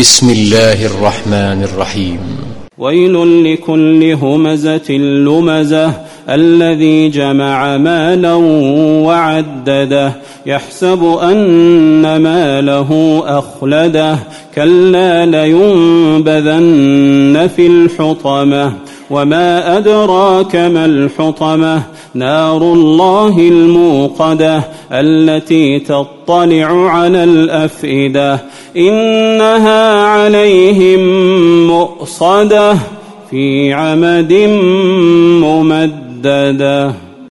بسم الله الرحمن الرحيم. ويل لكل همزة لمزة الذي جمع مالا وعدده يحسب أن ماله أخلده كلا لينبذن في الحطمة وما أدراك ما الحطمة نار الله الموقدة التي تطلع على الأفئدة إنها عليهم مؤصدة في عمد ممددة.